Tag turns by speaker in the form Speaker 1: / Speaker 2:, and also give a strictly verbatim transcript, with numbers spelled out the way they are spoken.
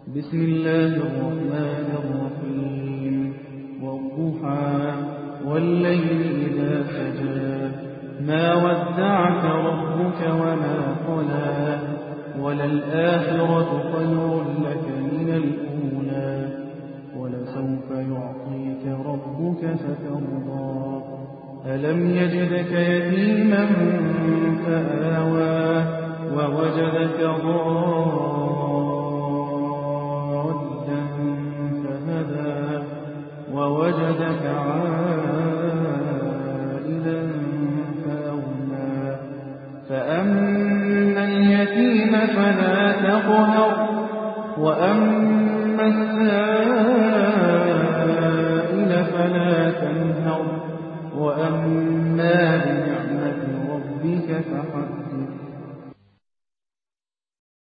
Speaker 1: بسم الله الرحمن الرحيم والضحى والليل إذا سجى ما ودعك ربك وما قلى وللآخرة خير لك من الأولى ولسوف يعطيك ربك فترضى ألم يجدك يتيما فآوى ووجدك ضالا فهدى ووجدك عائلا فأغنى فأما اليتيم فلا تقهر وأما السائل فلا تنهر وأما بنعمة ربك فحدث